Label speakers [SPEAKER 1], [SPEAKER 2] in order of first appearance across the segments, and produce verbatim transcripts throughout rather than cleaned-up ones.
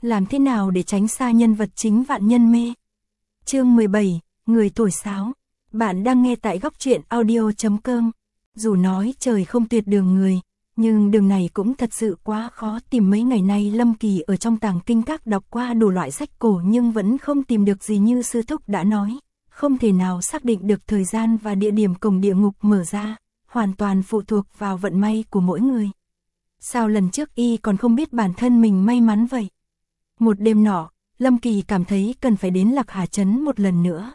[SPEAKER 1] Làm thế nào để tránh xa nhân vật chính vạn nhân mê? Chương mười bảy, người thổi sáo. Bạn đang nghe tại góc truyện audio chấm com. Dù nói trời không tuyệt đường người, nhưng đường này cũng thật sự quá khó tìm. Mấy ngày nay Lâm Kỳ ở trong tàng kinh các đọc qua đủ loại sách cổ nhưng vẫn không tìm được gì. Như sư thúc đã nói, không thể nào xác định được thời gian và địa điểm cổng địa ngục mở ra, hoàn toàn phụ thuộc vào vận may của mỗi người. Sao lần trước y còn không biết bản thân mình may mắn vậy? Một đêm nọ, Lâm Kỳ cảm thấy cần phải đến Lạc Hà Trấn một lần nữa.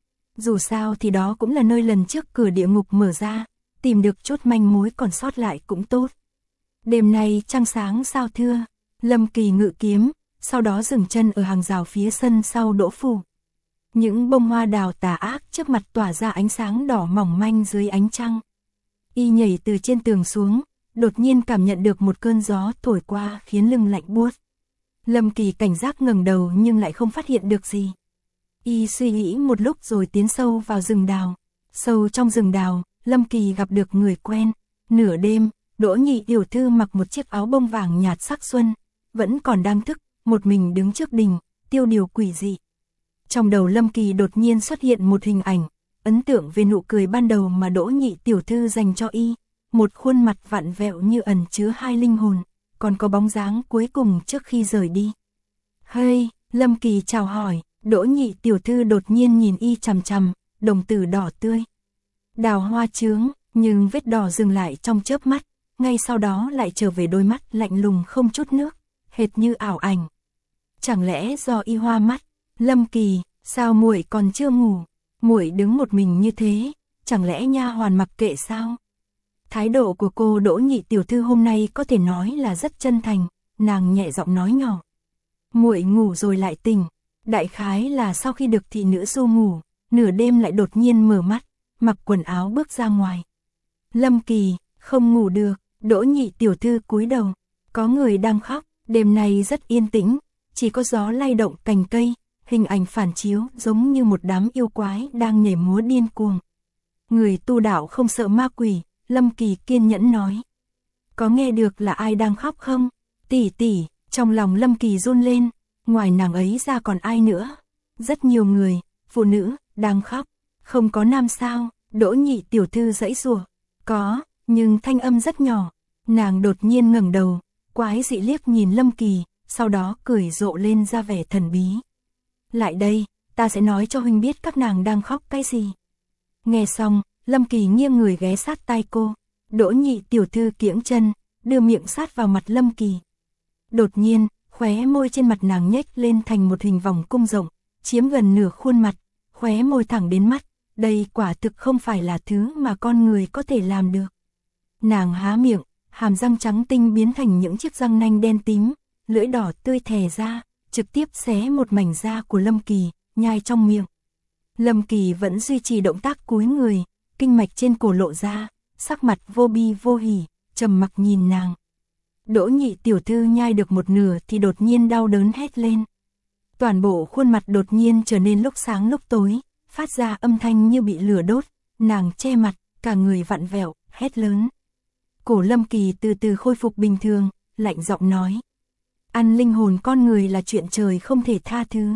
[SPEAKER 1] Dù sao thì đó cũng là nơi lần trước cửa địa ngục mở ra, tìm được chút manh mối còn sót lại cũng tốt. Đêm nay trăng sáng sao thưa, Lâm Kỳ ngự kiếm, sau đó dừng chân ở hàng rào phía sân sau Đỗ phủ. Những bông hoa đào tà ác trước mặt tỏa ra ánh sáng đỏ mỏng manh dưới ánh trăng. Y nhảy từ trên tường xuống, đột nhiên cảm nhận được một cơn gió thổi qua khiến lưng lạnh buốt. Lâm Kỳ cảnh giác ngẩng đầu nhưng lại không phát hiện được gì. Y suy nghĩ một lúc rồi tiến sâu vào rừng đào. Sâu trong rừng đào, Lâm Kỳ gặp được người quen. Nửa đêm, Đỗ Nhị tiểu thư mặc một chiếc áo bông vàng nhạt sắc xuân, vẫn còn đang thức, một mình đứng trước đình, tiêu điều quỷ dị. Trong đầu Lâm Kỳ đột nhiên xuất hiện một hình ảnh, ấn tượng về nụ cười ban đầu mà Đỗ Nhị tiểu thư dành cho y, một khuôn mặt vặn vẹo như ẩn chứa hai linh hồn, còn có bóng dáng cuối cùng trước khi rời đi. "Hey," Lâm Kỳ chào hỏi, Đỗ Nhị tiểu thư đột nhiên nhìn y chằm chằm, đồng tử đỏ tươi. Đào hoa chướng, nhưng vết đỏ dừng lại trong chớp mắt, ngay sau đó lại trở về đôi mắt lạnh lùng không chút nước, hệt như ảo ảnh. Chẳng lẽ do y hoa mắt? Lâm Kỳ, sao muội còn chưa ngủ? Muội đứng một mình như thế, chẳng lẽ nha hoàn mặc kệ sao? Thái độ của cô Đỗ Nhị tiểu thư hôm nay có thể nói là rất chân thành, nàng nhẹ giọng nói nhỏ. Muội ngủ rồi lại tỉnh, đại khái là sau khi được thị nữ du ngủ, nửa đêm lại đột nhiên mở mắt, mặc quần áo bước ra ngoài. Lâm Kỳ, không ngủ được, Đỗ Nhị tiểu thư cúi đầu, có người đang khóc, đêm nay rất yên tĩnh, chỉ có gió lay động cành cây, hình ảnh phản chiếu giống như một đám yêu quái đang nhảy múa điên cuồng. Người tu đạo không sợ ma quỷ, Lâm Kỳ kiên nhẫn nói. Có nghe được là ai đang khóc không? Tỷ tỷ, trong lòng Lâm Kỳ run lên, ngoài nàng ấy ra còn ai nữa? Rất nhiều người, phụ nữ, đang khóc, không có nam sao? Đỗ Nhị tiểu thư giãy giụa. Có, nhưng thanh âm rất nhỏ. Nàng đột nhiên ngẩng đầu, quái dị liếc nhìn Lâm Kỳ, sau đó cười rộ lên ra vẻ thần bí. Lại đây, ta sẽ nói cho huynh biết các nàng đang khóc cái gì. Nghe xong, Lâm Kỳ nghiêng người ghé sát tai cô. Đỗ Nhị tiểu thư kiễng chân, đưa miệng sát vào mặt Lâm Kỳ. Đột nhiên, khóe môi trên mặt nàng nhếch lên thành một hình vòng cung rộng, chiếm gần nửa khuôn mặt, khóe môi thẳng đến mắt. Đây quả thực không phải là thứ mà con người có thể làm được. Nàng há miệng, hàm răng trắng tinh biến thành những chiếc răng nanh đen tím, lưỡi đỏ tươi thè ra, trực tiếp xé một mảnh da của Lâm Kỳ, nhai trong miệng. Lâm Kỳ vẫn duy trì động tác cúi người, kinh mạch trên cổ lộ ra, sắc mặt vô bi vô hỉ, trầm mặc nhìn nàng. Đỗ Nhị tiểu thư nhai được một nửa thì đột nhiên đau đớn hét lên. Toàn bộ khuôn mặt đột nhiên trở nên lúc sáng lúc tối, phát ra âm thanh như bị lửa đốt, nàng che mặt, cả người vặn vẹo, hét lớn. Cổ Lâm Kỳ từ từ khôi phục bình thường, lạnh giọng nói. Ăn linh hồn con người là chuyện trời không thể tha thứ.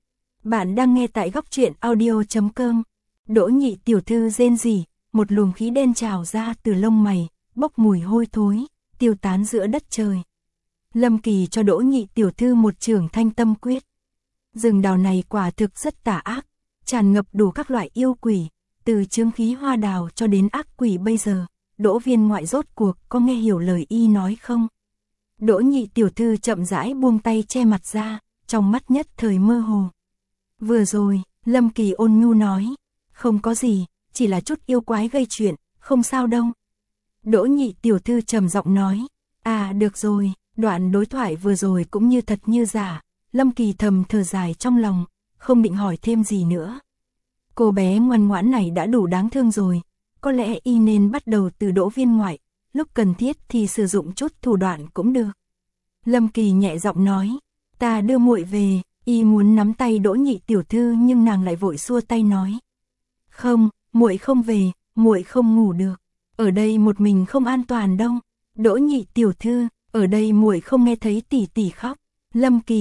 [SPEAKER 1] Bạn đang nghe tại góc truyện audio chấm com. Đỗ Nhị tiểu thư rên rỉ, một luồng khí đen trào ra từ lông mày, bốc mùi hôi thối, tiêu tán giữa đất trời. Lâm Kỳ cho Đỗ Nhị tiểu thư một chưởng thanh tâm quyết. Rừng đào này quả thực rất tà ác, tràn ngập đủ các loại yêu quỷ, từ chướng khí hoa đào cho đến ác quỷ bây giờ. Đỗ Viên Ngoại rốt cuộc có nghe hiểu lời y nói không? Đỗ Nhị tiểu thư chậm rãi buông tay che mặt ra, trong mắt nhất thời mơ hồ. Vừa rồi, Lâm Kỳ ôn nhu nói, không có gì, chỉ là chút yêu quái gây chuyện, không sao đâu. Đỗ Nhị tiểu thư trầm giọng nói, à được rồi, đoạn đối thoại vừa rồi cũng như thật như giả. Lâm Kỳ thầm thở dài trong lòng, không định hỏi thêm gì nữa. Cô bé ngoan ngoãn này đã đủ đáng thương rồi, có lẽ y nên bắt đầu từ Đỗ Viên Ngoại, lúc cần thiết thì sử dụng chút thủ đoạn cũng được. Lâm Kỳ nhẹ giọng nói, ta đưa muội về. Y muốn nắm tay Đỗ Nhị tiểu thư nhưng nàng lại vội xua tay nói, không, muội không về, muội không ngủ được, ở đây một mình không an toàn đâu. Đỗ Nhị tiểu thư, ở đây muội không nghe thấy tỷ tỷ khóc. Lâm Kỳ,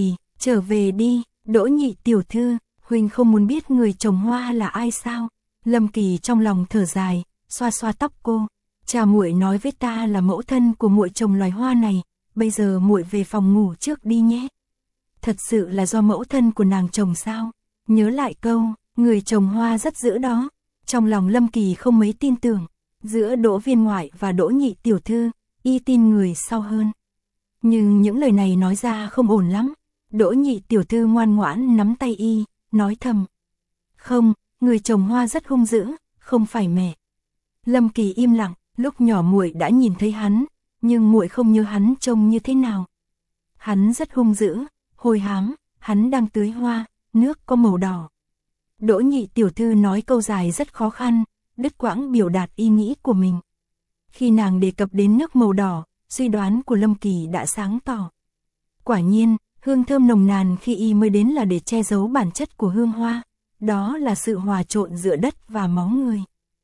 [SPEAKER 1] Trở về đi, Đỗ Nhị tiểu thư, huynh không muốn biết người trồng hoa là ai sao? Lâm Kỳ trong lòng thở dài, xoa xoa tóc cô. Cha muội nói với ta là mẫu thân của muội trồng loài hoa này, bây giờ muội về phòng ngủ trước đi nhé. Thật sự là do mẫu thân của nàng trồng sao? Nhớ lại câu, người trồng hoa rất dữ đó. Trong lòng Lâm Kỳ không mấy tin tưởng, giữa Đỗ viên ngoại và Đỗ Nhị tiểu thư, y tin người sau hơn. Nhưng những lời này nói ra không ổn lắm. Đỗ Nhị tiểu thư ngoan ngoãn nắm tay y, nói thầm. Không, người trồng hoa rất hung dữ, không phải mẹ. Lâm Kỳ im lặng, lúc nhỏ muội đã nhìn thấy hắn, nhưng muội không nhớ hắn trông như thế nào. Hắn rất hung dữ, hôi hám, hắn đang tưới hoa, nước có màu đỏ. Đỗ Nhị tiểu thư nói câu dài rất khó khăn, đứt quãng biểu đạt ý nghĩ của mình. Khi nàng đề cập đến nước màu đỏ, suy đoán của Lâm Kỳ đã sáng tỏ. Quả nhiên, hương thơm nồng nàn khi y mới đến là để che giấu bản chất của hương hoa, đó là sự hòa trộn giữa đất và máu người.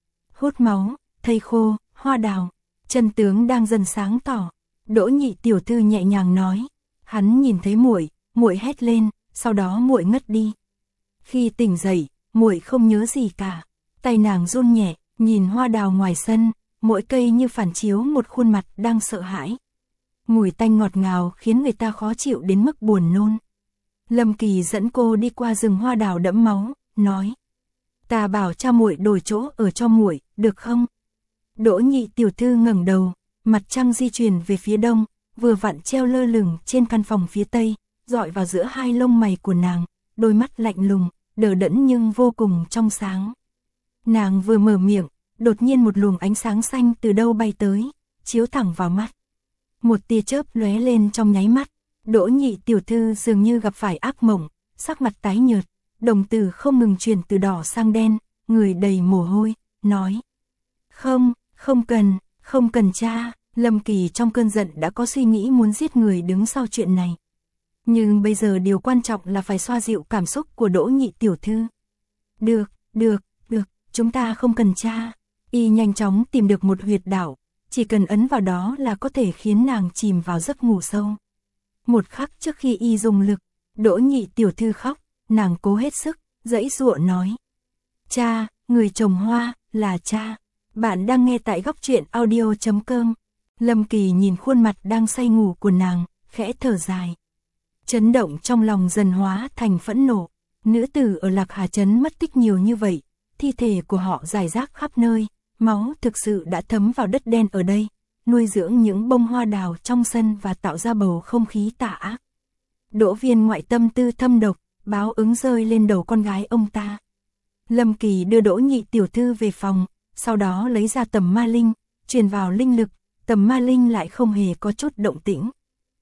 [SPEAKER 1] Hút máu, thây khô, hoa đào, chân tướng đang dần sáng tỏ. Đỗ Nhị tiểu thư nhẹ nhàng nói, hắn nhìn thấy muội, muội hét lên, sau đó muội ngất đi. Khi tỉnh dậy, muội không nhớ gì cả. Tay nàng run nhẹ, nhìn hoa đào ngoài sân, mỗi cây như phản chiếu một khuôn mặt đang sợ hãi. Mùi tanh ngọt ngào khiến người ta khó chịu đến mức buồn nôn. Lâm Kỳ dẫn cô đi qua rừng hoa đào đẫm máu, nói: "Ta bảo cha muội đổi chỗ ở cho muội, được không?" Đỗ Nhị tiểu thư ngẩng đầu, mặt trăng di chuyển về phía đông, vừa vặn treo lơ lửng trên căn phòng phía tây, dọi vào giữa hai lông mày của nàng, đôi mắt lạnh lùng, đờ đẫn nhưng vô cùng trong sáng. Nàng vừa mở miệng, đột nhiên một luồng ánh sáng xanh từ đâu bay tới, chiếu thẳng vào mắt. Một tia chớp lóe lên trong nháy mắt, Đỗ Nhị tiểu thư dường như gặp phải ác mộng, sắc mặt tái nhợt, đồng tử không ngừng chuyển từ đỏ sang đen, người đầy mồ hôi, nói: "Không, không cần, không cần cha." Lâm Kỳ trong cơn giận đã có suy nghĩ muốn giết người đứng sau chuyện này. Nhưng bây giờ điều quan trọng là phải xoa dịu cảm xúc của Đỗ Nhị tiểu thư. "Được, được, được, chúng ta không cần cha." Y nhanh chóng tìm được một huyệt đạo, chỉ cần ấn vào đó là có thể khiến nàng chìm vào giấc ngủ sâu. Một khắc trước khi y dùng lực, Đỗ Nhị tiểu thư khóc, nàng cố hết sức, giãy giụa nói: "Cha, người trồng hoa, là cha." Bạn đang nghe tại góc truyện audio chấm com. Lâm Kỳ nhìn khuôn mặt đang say ngủ của nàng, khẽ thở dài. Chấn động trong lòng dần hóa thành phẫn nộ. Nữ tử ở Lạc Hà Trấn mất tích nhiều như vậy, thi thể của họ rải rác khắp nơi, máu thực sự đã thấm vào đất đen ở đây, nuôi dưỡng những bông hoa đào trong sân và tạo ra bầu không khí tà ác. Đỗ viên ngoại tâm tư thâm độc, báo ứng rơi lên đầu con gái ông ta. Lâm Kỳ đưa Đỗ Nhị tiểu thư về phòng, sau đó lấy ra tầm ma linh, truyền vào linh lực, tầm ma linh lại không hề có chút động tĩnh.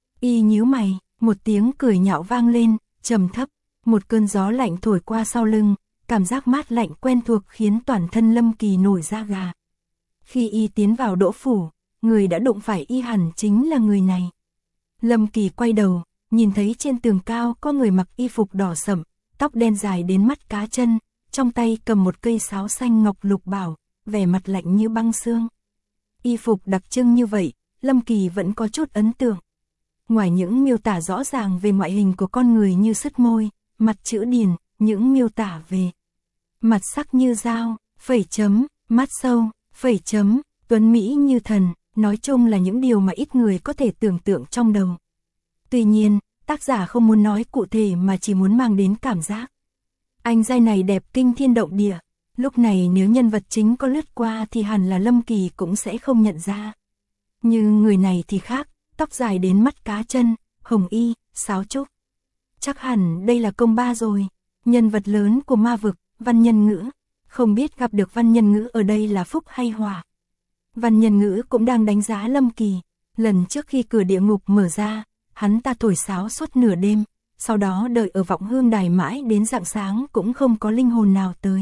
[SPEAKER 1] Y nhíu mày, một tiếng cười nhạo vang lên, trầm thấp, một cơn gió lạnh thổi qua sau lưng, cảm giác mát lạnh quen thuộc khiến toàn thân Lâm Kỳ nổi da gà. Khi y tiến vào Đỗ phủ, người đã đụng phải y hẳn chính là người này. Lâm Kỳ quay đầu, nhìn thấy trên tường cao có người mặc y phục đỏ sẫm, tóc đen dài đến mắt cá chân, trong tay cầm một cây sáo xanh ngọc lục bảo, vẻ mặt lạnh như băng xương. Y phục đặc trưng như vậy, Lâm Kỳ vẫn có chút ấn tượng. Ngoài những miêu tả rõ ràng về ngoại hình của con người như sứt môi, mặt chữ điển, những miêu tả về mặt sắc như dao, phẩy chấm, mắt sâu, phẩy chấm, tuấn mỹ như thần, nói chung là những điều mà ít người có thể tưởng tượng trong đầu. Tuy nhiên, tác giả không muốn nói cụ thể mà chỉ muốn mang đến cảm giác. Anh giai này đẹp kinh thiên động địa, lúc này nếu nhân vật chính có lướt qua thì hẳn là Lâm Kỳ cũng sẽ không nhận ra. Nhưng người này thì khác, tóc dài đến mắt cá chân, hồng y, sáo trúc. Chắc hẳn đây là công ba rồi, nhân vật lớn của ma vực, Văn Nhân Ngữ. Không biết gặp được Văn Nhân Ngữ ở đây là phúc hay họa. Văn Nhân Ngữ cũng đang đánh giá Lâm Kỳ. Lần trước khi cửa địa ngục mở ra, hắn ta thổi sáo suốt nửa đêm, sau đó đợi ở vọng hương đài mãi đến rạng sáng cũng không có linh hồn nào tới.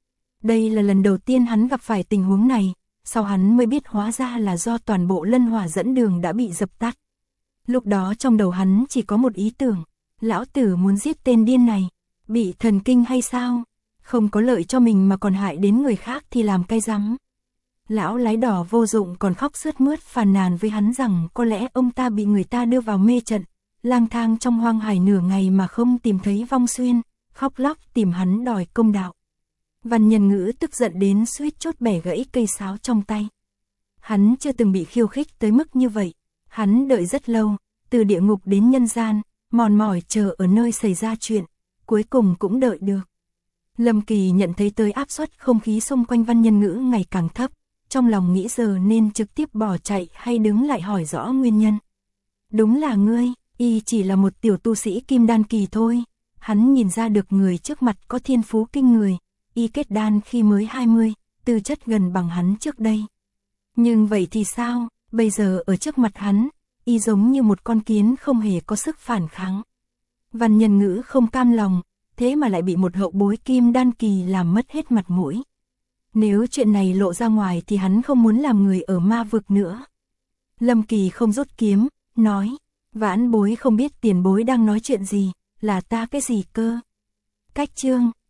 [SPEAKER 1] Đây là lần đầu tiên hắn gặp phải tình huống này, sau hắn mới biết hóa ra là do toàn bộ lân hỏa dẫn đường đã bị dập tắt. Lúc đó trong đầu hắn chỉ có một ý tưởng, lão tử muốn giết tên điên này, bị thần kinh hay sao? Không có lợi cho mình mà còn hại đến người khác thì làm cay rắm. Lão lái đỏ vô dụng còn khóc sướt mướt phàn nàn với hắn rằng có lẽ ông ta bị người ta đưa vào mê trận, lang thang trong hoang hải nửa ngày mà không tìm thấy Vong Xuyên, khóc lóc tìm hắn đòi công đạo. Văn Nhân Ngữ tức giận đến suýt chốt bẻ gãy cây sáo trong tay. Hắn chưa từng bị khiêu khích tới mức như vậy, hắn đợi rất lâu, từ địa ngục đến nhân gian, mòn mỏi chờ ở nơi xảy ra chuyện, cuối cùng cũng đợi được. Lâm Kỳ nhận thấy tới áp suất không khí xung quanh Văn Nhân Ngữ ngày càng thấp, trong lòng nghĩ giờ nên trực tiếp bỏ chạy hay đứng lại hỏi rõ nguyên nhân. Đúng là ngươi, y chỉ là một tiểu tu sĩ kim đan kỳ thôi. Hắn nhìn ra được người trước mặt có thiên phú kinh người, y kết đan khi mới hai mươi, tư chất gần bằng hắn trước đây. Nhưng vậy thì sao, bây giờ ở trước mặt hắn, y giống như một con kiến không hề có sức phản kháng. Văn Nhân Ngữ không cam lòng, thế mà lại bị một hậu bối kim đan kỳ làm mất hết mặt mũi. Nếu chuyện này lộ ra ngoài thì hắn không muốn làm người ở ma vực nữa. Lâm Kỳ không rút kiếm, nói, vãn bối không biết tiền bối đang nói chuyện gì, là ta cái gì cơ. Cách chương